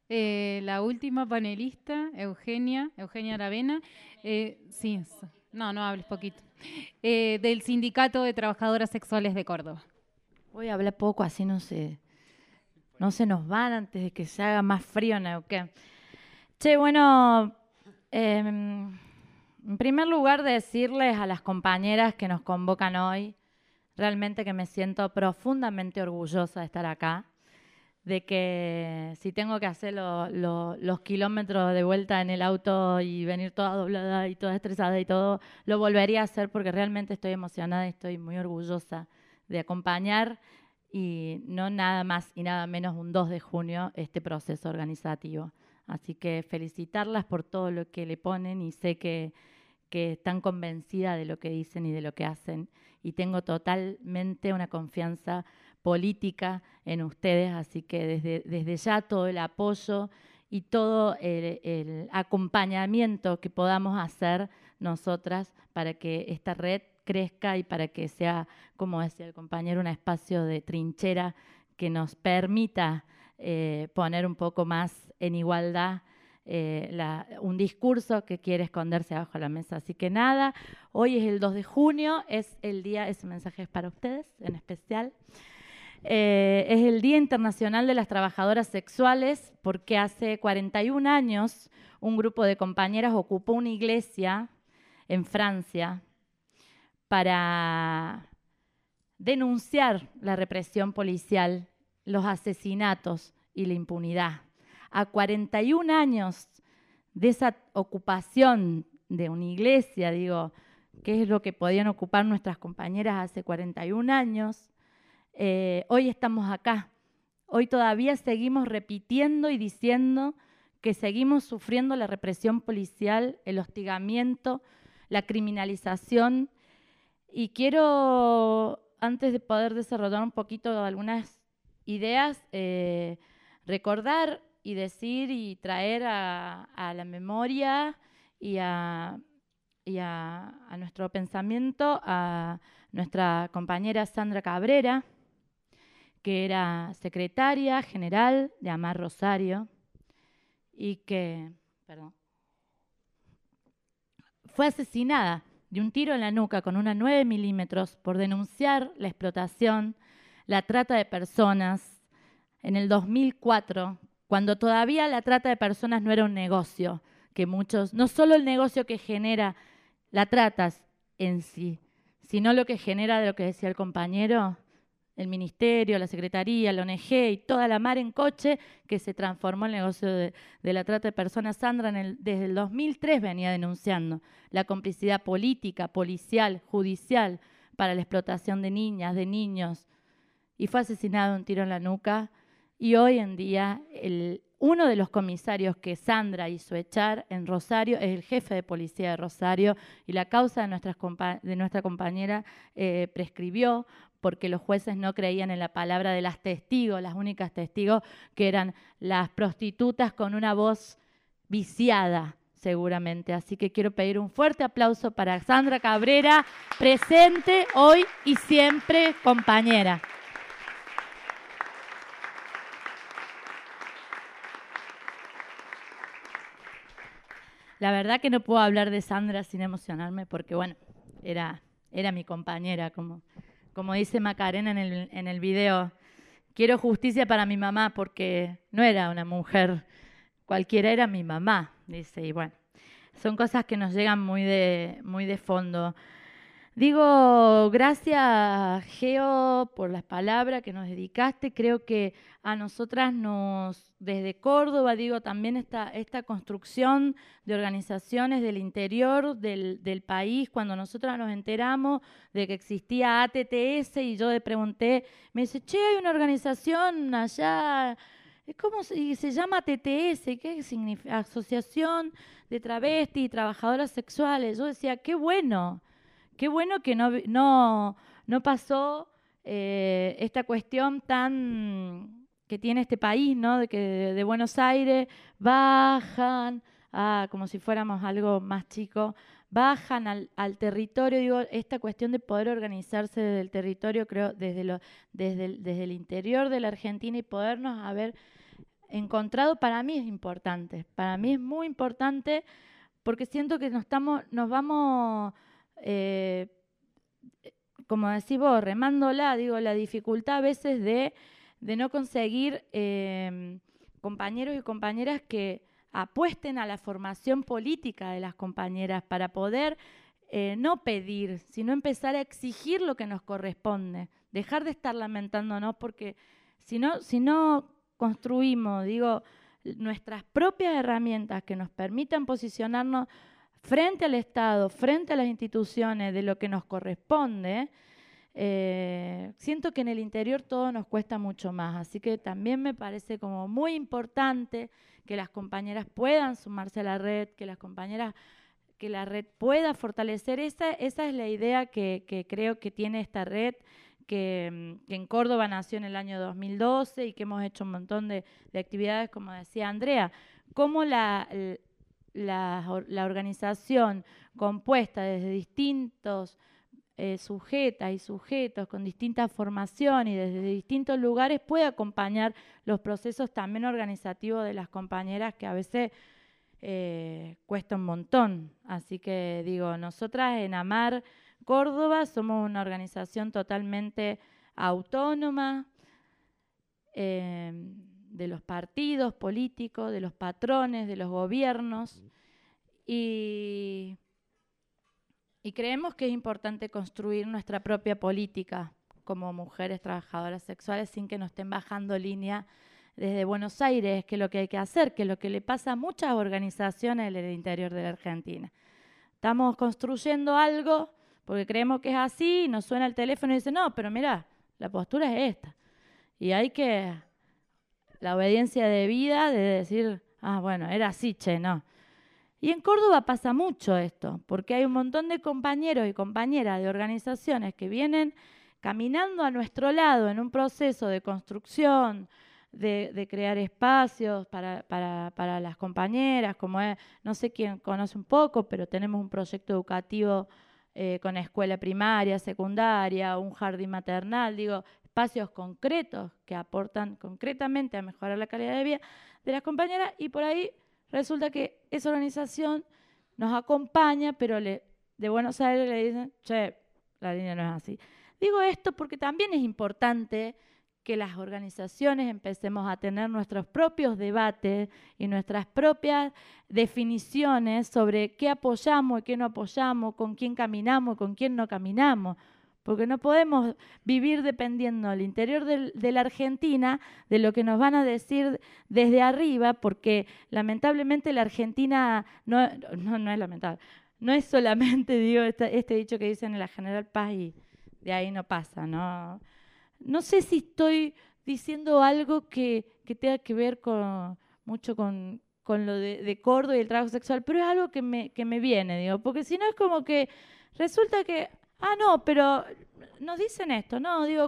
La última panelista, Eugenia Aravena, sí, no hables poquito, del Sindicato de Trabajadoras Sexuales de Córdoba. Voy a hablar poco, así no se nos van antes de que se haga más frío en Neuquén. Che, bueno, en primer lugar decirles a las compañeras que nos convocan hoy, realmente que me siento profundamente orgullosa de estar acá, de que si tengo que hacer los kilómetros de vuelta en el auto y venir toda doblada y toda estresada y todo, lo volvería a hacer porque realmente estoy emocionada y estoy muy orgullosa de acompañar y no nada más y nada menos un 2 de junio este proceso organizativo. Así que felicitarlas por todo lo que le ponen y sé que están convencidas de lo que dicen y de lo que hacen. Y tengo totalmente una confianza política en ustedes, así que desde ya todo el apoyo y todo el acompañamiento que podamos hacer nosotras para que esta red crezca y para que sea, como decía el compañero, un espacio de trinchera que nos permita poner un poco más en igualdad un discurso que quiere esconderse abajo de la mesa. Así que nada, hoy es el 2 de junio, es el día, ese mensaje es para ustedes en especial. Es el Día Internacional de las Trabajadoras Sexuales porque hace 41 años un grupo de compañeras ocupó una iglesia en Francia para denunciar la represión policial, los asesinatos y la impunidad. A 41 años de esa ocupación de una iglesia, digo, ¿qué es lo que podían ocupar nuestras compañeras hace 41 años? Hoy estamos acá. Hoy todavía seguimos repitiendo y diciendo que seguimos sufriendo la represión policial, el hostigamiento, la criminalización. Y quiero, antes de poder desarrollar un poquito algunas ideas, recordar y decir y traer a la memoria y a nuestro pensamiento a nuestra compañera Sandra Cabrera, que era secretaria general de Amar Rosario y que, perdón, fue asesinada de un tiro en la nuca con una 9 milímetros por denunciar la explotación, la trata de personas en el 2004, cuando todavía la trata de personas no era un negocio, que muchos, no solo el negocio que genera la trata en sí, sino lo que genera, de lo que decía el compañero, el ministerio, la secretaría, la ONG y toda la mar en coche que se transformó en el negocio de la trata de personas. Sandra desde el 2003 venía denunciando la complicidad política, policial, judicial para la explotación de niñas, de niños, y fue asesinado de un tiro en la nuca. Y hoy en día uno de los comisarios que Sandra hizo echar en Rosario es el jefe de policía de Rosario y la causa de nuestra compañera prescribió porque los jueces no creían en la palabra de las testigos, las únicas testigos que eran las prostitutas con una voz viciada seguramente. Así que quiero pedir un fuerte aplauso para Sandra Cabrera, presente hoy y siempre compañera. La verdad que no puedo hablar de Sandra sin emocionarme porque, bueno, era mi compañera, como dice Macarena en el video. Quiero justicia para mi mamá porque no era una mujer cualquiera, era mi mamá, dice. Y bueno, son cosas que nos llegan muy de fondo. Digo, gracias, Geo, por las palabras que nos dedicaste. Creo que a nosotras desde Córdoba, digo, también esta construcción de organizaciones del interior del país, cuando nosotras nos enteramos de que existía ATTS y yo le pregunté, me dice, che, hay una organización allá, ¿cómo se llama ATTS? ¿Qué significa? Asociación de Travestis y Trabajadoras Sexuales. Yo decía, qué bueno. Qué bueno que no pasó esta cuestión tan que tiene este país, ¿no? De que de Buenos Aires bajan, como si fuéramos algo más chico, bajan al territorio. Digo, esta cuestión de poder organizarse desde el territorio, creo, desde el interior de la Argentina y podernos haber encontrado para mí es importante. Para mí es muy importante porque siento que nos vamos, como decís vos, remándola, digo, la dificultad a veces de no conseguir compañeros y compañeras que apuesten a la formación política de las compañeras para poder no pedir, sino empezar a exigir lo que nos corresponde, dejar de estar lamentándonos, porque si no construimos, digo, nuestras propias herramientas que nos permitan posicionarnos frente al Estado, frente a las instituciones de lo que nos corresponde, siento que en el interior todo nos cuesta mucho más. Así que también me parece como muy importante que las compañeras puedan sumarse a la red, que la red pueda fortalecer. Esa es la idea que creo que tiene esta red, que en Córdoba nació en el año 2012 y que hemos hecho un montón de actividades, como decía Andrea, cómo la organización compuesta desde distintos sujetas y sujetos con distintas formaciones y desde distintos lugares puede acompañar los procesos también organizativos de las compañeras, que a veces cuesta un montón. Así que digo, nosotras en AMAR Córdoba somos una organización totalmente autónoma de los partidos políticos, de los patrones, de los gobiernos, y creemos que es importante construir nuestra propia política como mujeres trabajadoras sexuales sin que nos estén bajando línea desde Buenos Aires, que es lo que hay que hacer, que es lo que le pasa a muchas organizaciones en el interior de la Argentina. Estamos construyendo algo porque creemos que es así, y nos suena el teléfono y dice, no, pero mirá, la postura es esta. Y hay que, la obediencia de vida de decir, bueno, era así, che, no. Y en Córdoba pasa mucho esto, porque hay un montón de compañeros y compañeras de organizaciones que vienen caminando a nuestro lado en un proceso de construcción, de crear espacios para las compañeras, como es, no sé quién conoce un poco, pero tenemos un proyecto educativo con escuela primaria, secundaria, un jardín maternal, digo, espacios concretos que aportan concretamente a mejorar la calidad de vida de las compañeras, y por ahí resulta que esa organización nos acompaña, pero de Buenos Aires le dicen, che, la línea no es así. Digo esto porque también es importante que las organizaciones empecemos a tener nuestros propios debates y nuestras propias definiciones sobre qué apoyamos y qué no apoyamos, con quién caminamos y con quién no caminamos. Porque no podemos vivir dependiendo al interior de la Argentina de lo que nos van a decir desde arriba, porque lamentablemente la Argentina no es lamentable, no es solamente, digo, este dicho que dicen en la General Paz y de ahí no pasa, ¿no? No sé si estoy diciendo algo que tenga que ver mucho con lo de Córdoba y el trabajo sexual, pero es algo que me viene, digo, porque si no es como que resulta que, no, pero nos dicen esto, no, digo,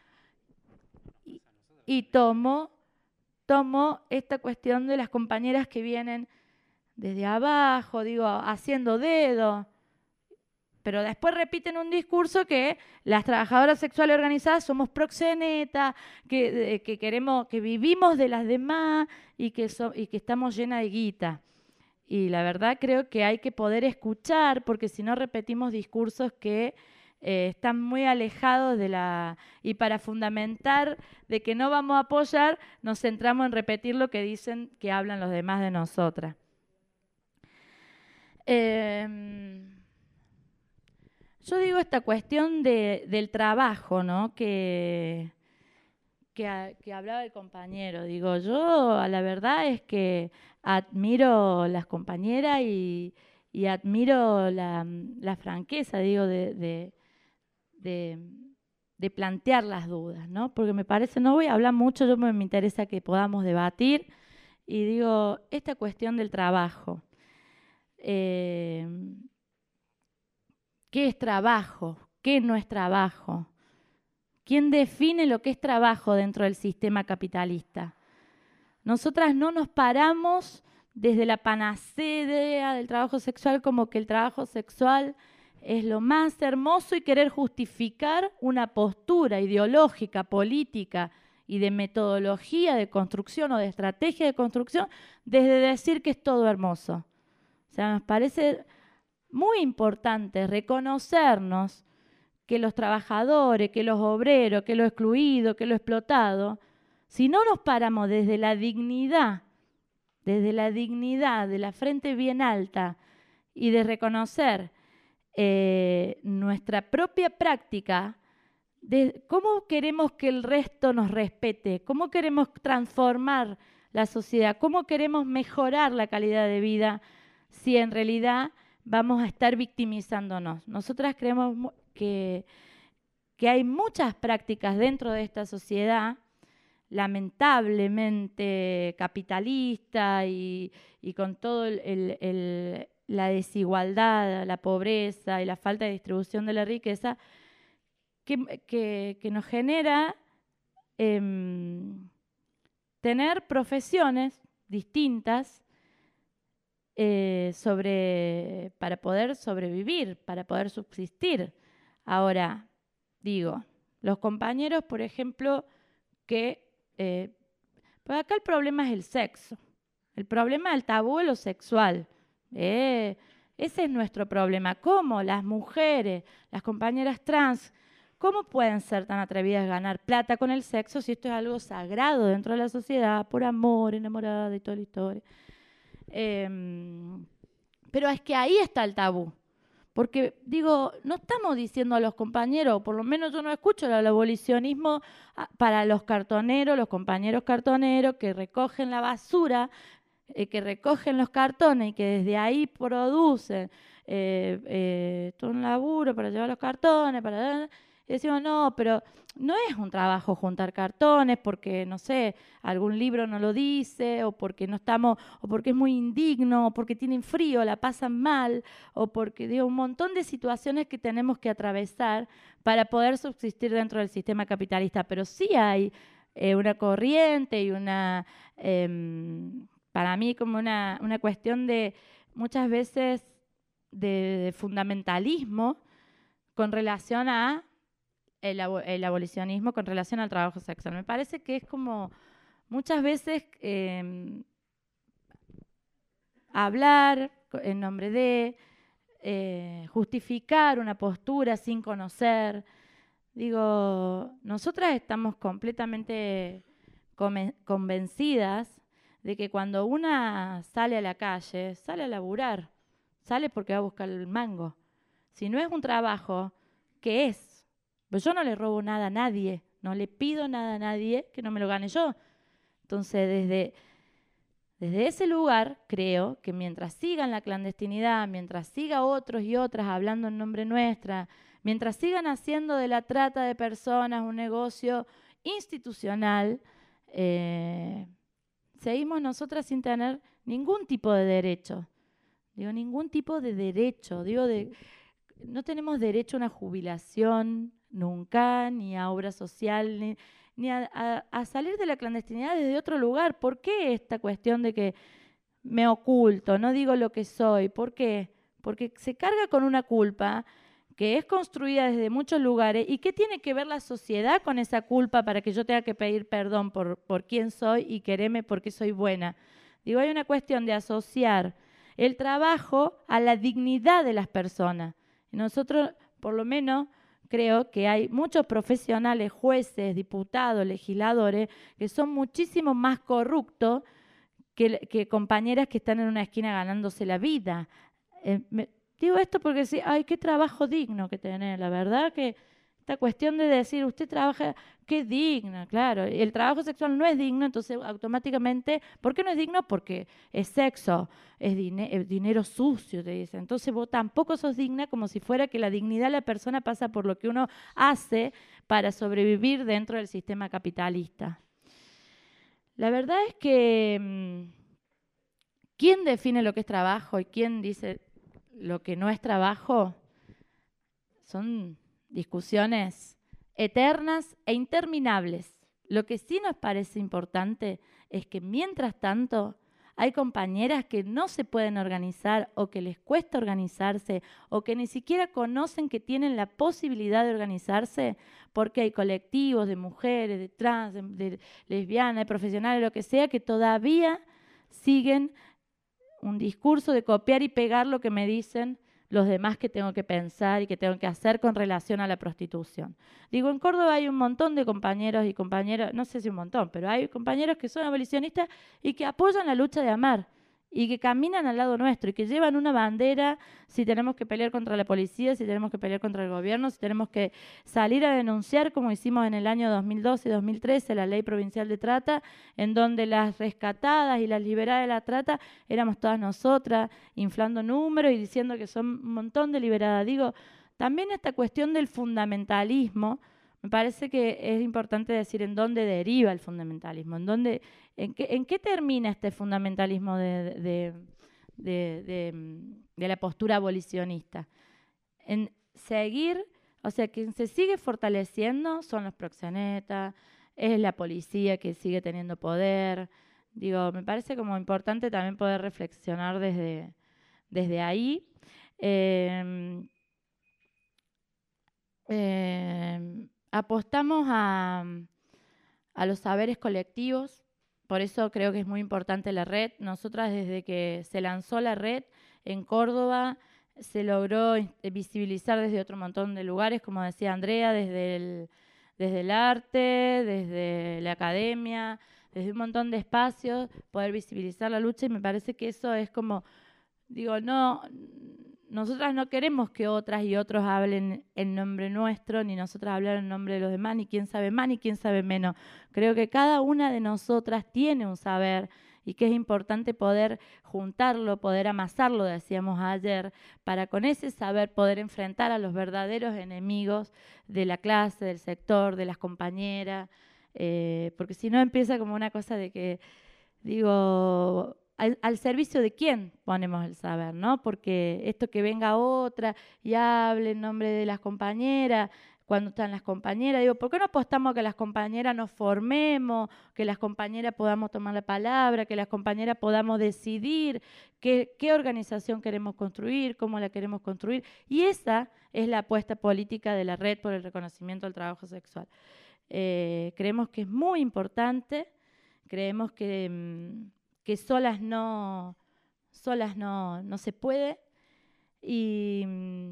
y tomo esta cuestión de las compañeras que vienen desde abajo, digo, haciendo dedo, pero después repiten un discurso que las trabajadoras sexuales organizadas somos proxenetas, que queremos, que vivimos de las demás y que estamos llenas de guita. Y la verdad creo que hay que poder escuchar, porque si no repetimos discursos que están muy alejados y para fundamentar de que no vamos a apoyar, nos centramos en repetir lo que dicen que hablan los demás de nosotras. Yo digo esta cuestión del trabajo, ¿no? Que hablaba el compañero. Digo, yo la verdad es que admiro las compañeras y admiro la franqueza, digo, de plantear las dudas, ¿no? Porque me parece, no voy a hablar mucho, me interesa que podamos debatir. Y digo, esta cuestión del trabajo. ¿Qué es trabajo? ¿Qué no es trabajo? ¿Quién define lo que es trabajo dentro del sistema capitalista? Nosotras no nos paramos desde la panacea del trabajo sexual como que el trabajo sexual es lo más hermoso y querer justificar una postura ideológica, política y de metodología de construcción o de estrategia de construcción desde decir que es todo hermoso. O sea, nos parece muy importante reconocernos que los trabajadores, que los obreros, que lo excluido, que lo explotado, si no nos paramos desde la dignidad de la frente bien alta y de reconocer nuestra propia práctica, de cómo queremos que el resto nos respete, cómo queremos transformar la sociedad, cómo queremos mejorar la calidad de vida, si en realidad vamos a estar victimizándonos. Nosotras creemos que hay muchas prácticas dentro de esta sociedad, lamentablemente capitalista y con todo la desigualdad, la pobreza y la falta de distribución de la riqueza, que nos genera tener profesiones distintas para poder sobrevivir, para poder subsistir. Ahora, digo, los compañeros, por ejemplo, pues acá el problema es el sexo, el problema del tabú es lo sexual. Ese es nuestro problema. ¿Cómo las mujeres, las compañeras trans, cómo pueden ser tan atrevidas a ganar plata con el sexo si esto es algo sagrado dentro de la sociedad, por amor, enamorada y toda la historia? Pero es que ahí está el tabú. Porque, digo, no estamos diciendo a los compañeros, o por lo menos yo no escucho el abolicionismo para los cartoneros, los compañeros cartoneros que recogen la basura, que recogen los cartones y que desde ahí producen todo un laburo para llevar los cartones, y decimos, no, pero no es un trabajo juntar cartones porque, no sé, algún libro no lo dice, o porque no estamos, o porque es muy indigno, o porque tienen frío, la pasan mal, o porque, digo, un montón de situaciones que tenemos que atravesar para poder subsistir dentro del sistema capitalista. Pero sí hay una corriente y para mí como una cuestión de, muchas veces, de fundamentalismo con relación a el abolicionismo con relación al trabajo sexual. Me parece que es como muchas veces hablar en nombre de justificar una postura sin conocer. Digo, nosotras estamos completamente convencidas de que cuando una sale a la calle, sale a laburar, sale porque va a buscar el mango. Si no es un trabajo, ¿qué es? Pues yo no le robo nada a nadie, no le pido nada a nadie que no me lo gane yo. Entonces, desde ese lugar, creo que mientras siga en la clandestinidad, mientras siga otros y otras hablando en nombre nuestra, mientras sigan haciendo de la trata de personas un negocio institucional, seguimos nosotras sin tener ningún tipo de derecho. Digo, ningún tipo de derecho. No tenemos derecho a una jubilación nunca, ni a obra social, ni a salir de la clandestinidad desde otro lugar. ¿Por qué esta cuestión de que me oculto, no digo lo que soy? ¿Por qué? Porque se carga con una culpa que es construida desde muchos lugares. ¿Y qué tiene que ver la sociedad con esa culpa para que yo tenga que pedir perdón por quién soy y quererme porque soy buena? Digo, hay una cuestión de asociar el trabajo a la dignidad de las personas. Y nosotros, por lo menos, creo que hay muchos profesionales, jueces, diputados, legisladores, que son muchísimo más corruptos que compañeras que están en una esquina ganándose la vida. Digo esto porque sí, ay, qué trabajo digno que tenés, la verdad que esta cuestión de decir, usted trabaja, qué digna, claro, el trabajo sexual no es digno, entonces automáticamente, ¿por qué no es digno? Porque es sexo, es dinero sucio, te dicen. Entonces vos tampoco sos digna, como si fuera que la dignidad de la persona pasa por lo que uno hace para sobrevivir dentro del sistema capitalista. La verdad es que ¿quién define lo que es trabajo y quién dice lo que no es trabajo? Son discusiones eternas e interminables. Lo que sí nos parece importante es que mientras tanto Hay compañeras que no se pueden organizar o que les cuesta organizarse o que ni siquiera conocen que tienen la posibilidad de organizarse porque hay colectivos de mujeres, de trans, de lesbianas, de profesionales, lo que sea, que todavía siguen un discurso de copiar y pegar lo que me dicen los demás que tengo que pensar y que tengo que hacer con relación a la prostitución. Digo, en Córdoba hay un montón de compañeros y compañeras, no sé si un montón, pero hay compañeros que son abolicionistas y que apoyan la lucha de Amar y que caminan al lado nuestro y que llevan una bandera si tenemos que pelear contra la policía, si tenemos que pelear contra el gobierno, si tenemos que salir a denunciar, como hicimos en el año 2012 y 2013, la ley provincial de trata, en donde las rescatadas y las liberadas de la trata éramos todas nosotras, inflando números y diciendo que son un montón de liberadas. Digo, también esta cuestión del fundamentalismo, me parece que es importante decir en dónde deriva el fundamentalismo, en qué termina este fundamentalismo de la postura abolicionista. En seguir, o sea, quien se sigue fortaleciendo son los proxenetas, es la policía que sigue teniendo poder. Digo, me parece como importante también poder reflexionar desde ahí. Apostamos a los saberes colectivos, por eso creo que es muy importante la red. Nosotras desde que se lanzó la red en Córdoba se logró visibilizar desde otro montón de lugares, como decía Andrea, desde el arte, desde la academia, desde un montón de espacios, poder visibilizar la lucha y me parece que eso es como, digo, no... Nosotras no queremos que otras y otros hablen en nombre nuestro, ni nosotras hablar en nombre de los demás, ni quién sabe más, ni quién sabe menos. Creo que cada una de nosotras tiene un saber y que es importante poder juntarlo, poder amasarlo, decíamos ayer, para con ese saber poder enfrentar a los verdaderos enemigos de la clase, del sector, de las compañeras, porque si no empieza como una cosa de que, digo... Al servicio de quién ponemos el saber, ¿no? Porque esto que venga otra y hable en nombre de las compañeras, cuando están las compañeras, digo, ¿por qué no apostamos a que las compañeras nos formemos, que las compañeras podamos tomar la palabra, que las compañeras podamos decidir qué organización queremos construir, cómo la queremos construir? Y esa es la apuesta política de la Red por el Reconocimiento del Trabajo Sexual. Creemos que es muy importante, creemos que solas no se puede y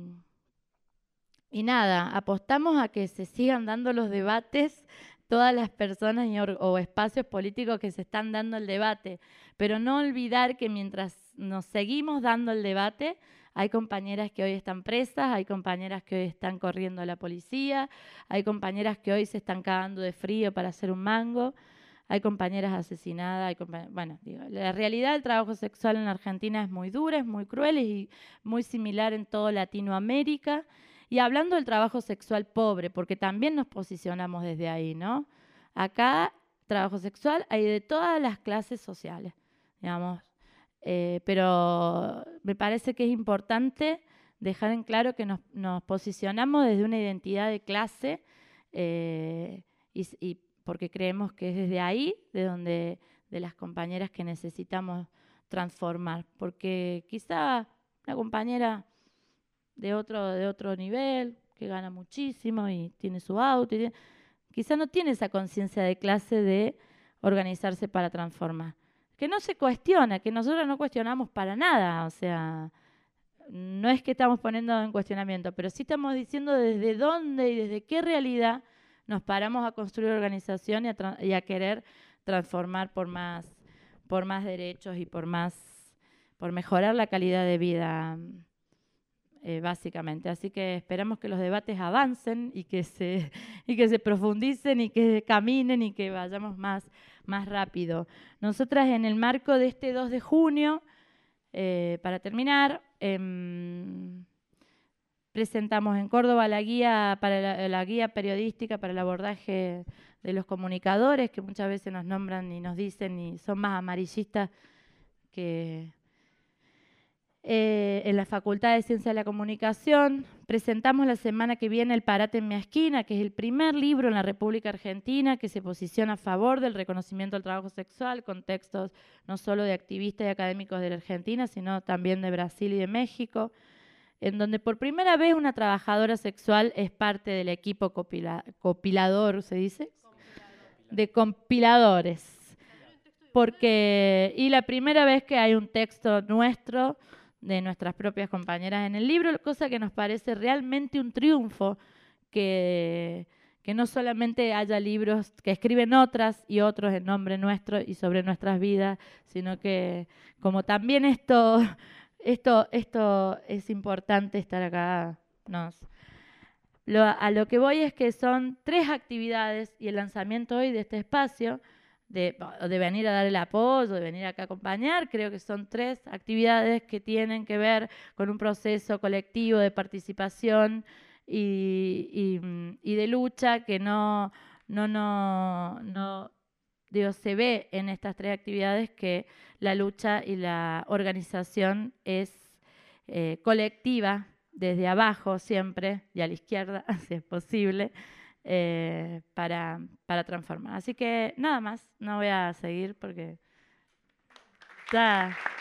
nada, apostamos a que se sigan dando los debates todas las personas o espacios políticos que se están dando el debate, pero no olvidar que mientras nos seguimos dando el debate hay compañeras que hoy están presas, hay compañeras que hoy están corriendo a la policía, hay compañeras que hoy se están cagando de frío para hacer un mango. Hay compañeras asesinadas, bueno, digo, la realidad del trabajo sexual en la Argentina es muy dura, es muy cruel y muy similar en toda Latinoamérica. Y hablando del trabajo sexual pobre, porque también nos posicionamos desde ahí, ¿no? Acá, trabajo sexual hay de todas las clases sociales, digamos. Pero me parece que es importante dejar en claro que nos posicionamos desde una identidad de clase y porque creemos que es desde ahí, de las compañeras que necesitamos transformar. Porque quizá una compañera de otro nivel, que gana muchísimo y tiene su auto, quizá no tiene esa conciencia de clase de organizarse para transformar. Que no se cuestiona, que nosotros no cuestionamos para nada, o sea, no es que estamos poniendo en cuestionamiento, pero sí estamos diciendo desde dónde y desde qué realidad nos paramos a construir organización y a querer transformar por más derechos y por mejorar la calidad de vida, básicamente. Así que esperamos que los debates avancen y que se profundicen y que caminen y que vayamos más rápido. Nosotras en el marco de este 2 de junio, para terminar, presentamos en Córdoba la guía la guía periodística para el abordaje de los comunicadores, que muchas veces nos nombran y nos dicen y son más amarillistas que en la Facultad de Ciencia de la Comunicación. Presentamos la semana que viene El Parate en mi esquina, que es el primer libro en la República Argentina que se posiciona a favor del reconocimiento al trabajo sexual, con textos no solo de activistas y académicos de la Argentina, sino también de Brasil y de México, en donde por primera vez una trabajadora sexual es parte del equipo compilador, ¿se dice? De compiladores. Y la primera vez que hay un texto nuestro, de nuestras propias compañeras en el libro, cosa que nos parece realmente un triunfo, que no solamente haya libros que escriben otras y otros en nombre nuestro y sobre nuestras vidas, sino que como también esto es importante estar acá. A lo que voy es que son 3 actividades y el lanzamiento hoy de este espacio, de venir a dar el apoyo, de venir acá a acompañar, creo que son 3 actividades que tienen que ver con un proceso colectivo de participación y de lucha que digo, se ve en estas 3 actividades que la lucha y la organización es colectiva, desde abajo siempre, y a la izquierda, si es posible, para transformar. Así que nada más, no voy a seguir porque ya...